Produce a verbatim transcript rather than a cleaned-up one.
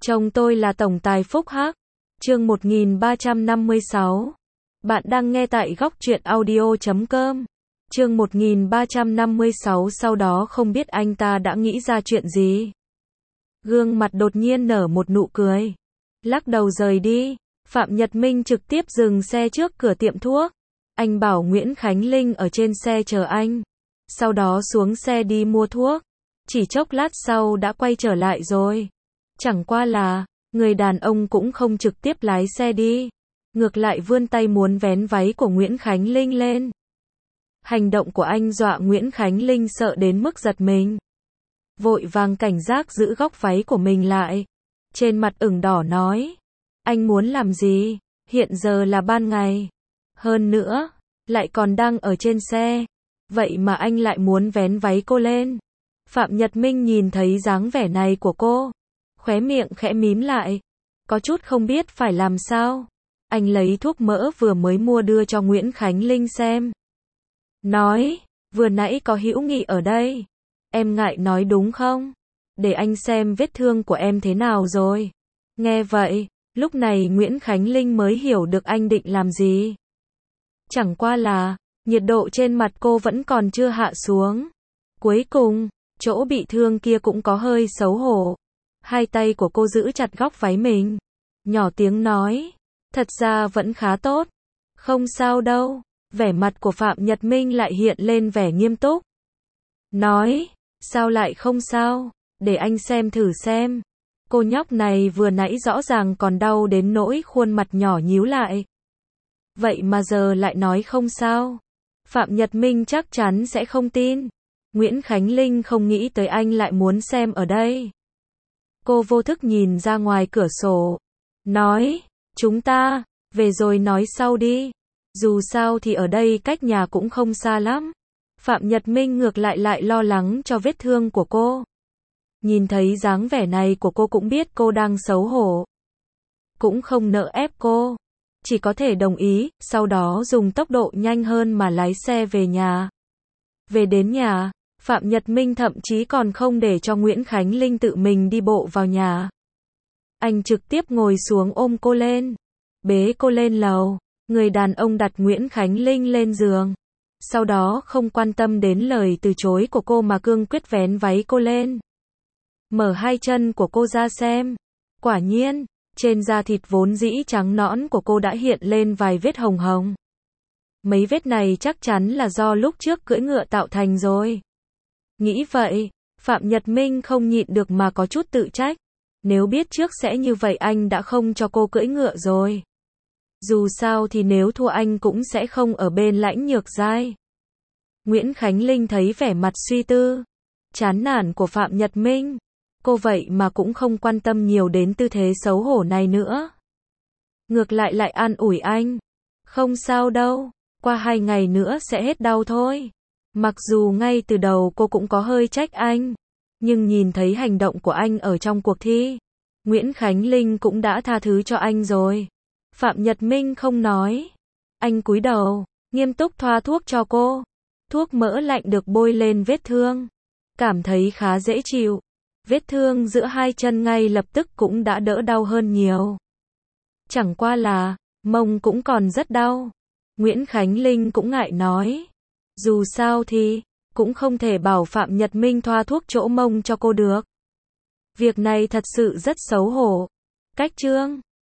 Chồng tôi là tổng tài phúc hắc. Chương một nghìn ba trăm năm mươi sáu. Bạn đang nghe tại góc truyện audio chấm com. Chương một nghìn ba trăm năm mươi sáu. Sau đó không biết anh ta đã nghĩ ra chuyện gì. Gương mặt đột nhiên nở một nụ cười. Lắc đầu rời đi. Phạm Nhật Minh trực tiếp dừng xe trước cửa tiệm thuốc. Anh bảo Nguyễn Khánh Linh ở trên xe chờ anh. Sau đó xuống xe đi mua thuốc. Chỉ chốc lát sau đã quay trở lại rồi. Chẳng qua là, người đàn ông cũng không trực tiếp lái xe đi. Ngược lại vươn tay muốn vén váy của Nguyễn Khánh Linh lên. Hành động của anh dọa Nguyễn Khánh Linh sợ đến mức giật mình. Vội vàng cảnh giác giữ góc váy của mình lại. Trên mặt ửng đỏ nói. Anh muốn làm gì? Hiện giờ là ban ngày. Hơn nữa, lại còn đang ở trên xe. Vậy mà anh lại muốn vén váy cô lên. Phạm Nhật Minh nhìn thấy dáng vẻ này của cô. Khóe miệng khẽ mím lại. Có chút không biết phải làm sao. Anh lấy thuốc mỡ vừa mới mua đưa cho Nguyễn Khánh Linh xem. Nói, vừa nãy có hữu nghị ở đây. Em ngại nói đúng không? Để anh xem vết thương của em thế nào rồi. Nghe vậy, lúc này Nguyễn Khánh Linh mới hiểu được anh định làm gì. Chẳng qua là, nhiệt độ trên mặt cô vẫn còn chưa hạ xuống. Cuối cùng, chỗ bị thương kia cũng có hơi xấu hổ. Hai tay của cô giữ chặt góc váy mình. Nhỏ tiếng nói. Thật ra vẫn khá tốt. Không sao đâu. Vẻ mặt của Phạm Nhật Minh lại hiện lên vẻ nghiêm túc. Nói. Sao lại không sao? Để anh xem thử xem. Cô nhóc này vừa nãy rõ ràng còn đau đến nỗi khuôn mặt nhỏ nhíu lại. Vậy mà giờ lại nói không sao. Phạm Nhật Minh chắc chắn sẽ không tin. Nguyễn Khánh Linh không nghĩ tới anh lại muốn xem ở đây. Cô vô thức nhìn ra ngoài cửa sổ. Nói, chúng ta, về rồi nói sau đi. Dù sao thì ở đây cách nhà cũng không xa lắm. Phạm Nhật Minh ngược lại lại lo lắng cho vết thương của cô. Nhìn thấy dáng vẻ này của cô cũng biết cô đang xấu hổ. Cũng không nỡ ép cô. Chỉ có thể đồng ý, sau đó dùng tốc độ nhanh hơn mà lái xe về nhà. Về đến nhà, Phạm Nhật Minh thậm chí còn không để cho Nguyễn Khánh Linh tự mình đi bộ vào nhà. Anh trực tiếp ngồi xuống ôm cô lên. Bế cô lên lầu. Người đàn ông đặt Nguyễn Khánh Linh lên giường. Sau đó không quan tâm đến lời từ chối của cô mà cương quyết vén váy cô lên. Mở hai chân của cô ra xem. Quả nhiên, trên da thịt vốn dĩ trắng nõn của cô đã hiện lên vài vết hồng hồng. Mấy vết này chắc chắn là do lúc trước cưỡi ngựa tạo thành rồi. Nghĩ vậy, Phạm Nhật Minh không nhịn được mà có chút tự trách. Nếu biết trước sẽ như vậy anh đã không cho cô cưỡi ngựa rồi. Dù sao thì nếu thua anh cũng sẽ không ở bên Lãnh Nhược Giai. Nguyễn Khánh Linh thấy vẻ mặt suy tư, chán nản của Phạm Nhật Minh. Cô vậy mà cũng không quan tâm nhiều đến tư thế xấu hổ này nữa. Ngược lại lại an ủi anh. Không sao đâu, qua hai ngày nữa sẽ hết đau thôi. Mặc dù ngay từ đầu cô cũng có hơi trách anh. Nhưng nhìn thấy hành động của anh ở trong cuộc thi. Nguyễn Khánh Linh cũng đã tha thứ cho anh rồi. Phạm Nhật Minh không nói. Anh cúi đầu, nghiêm túc thoa thuốc cho cô. Thuốc mỡ lạnh được bôi lên vết thương. Cảm thấy khá dễ chịu. Vết thương giữa hai chân ngay lập tức cũng đã đỡ đau hơn nhiều. Chẳng qua là, mông cũng còn rất đau. Nguyễn Khánh Linh cũng ngại nói. Dù sao thì, cũng không thể bảo Phạm Nhật Minh thoa thuốc chỗ mông cho cô được. Việc này thật sự rất xấu hổ. Cách chương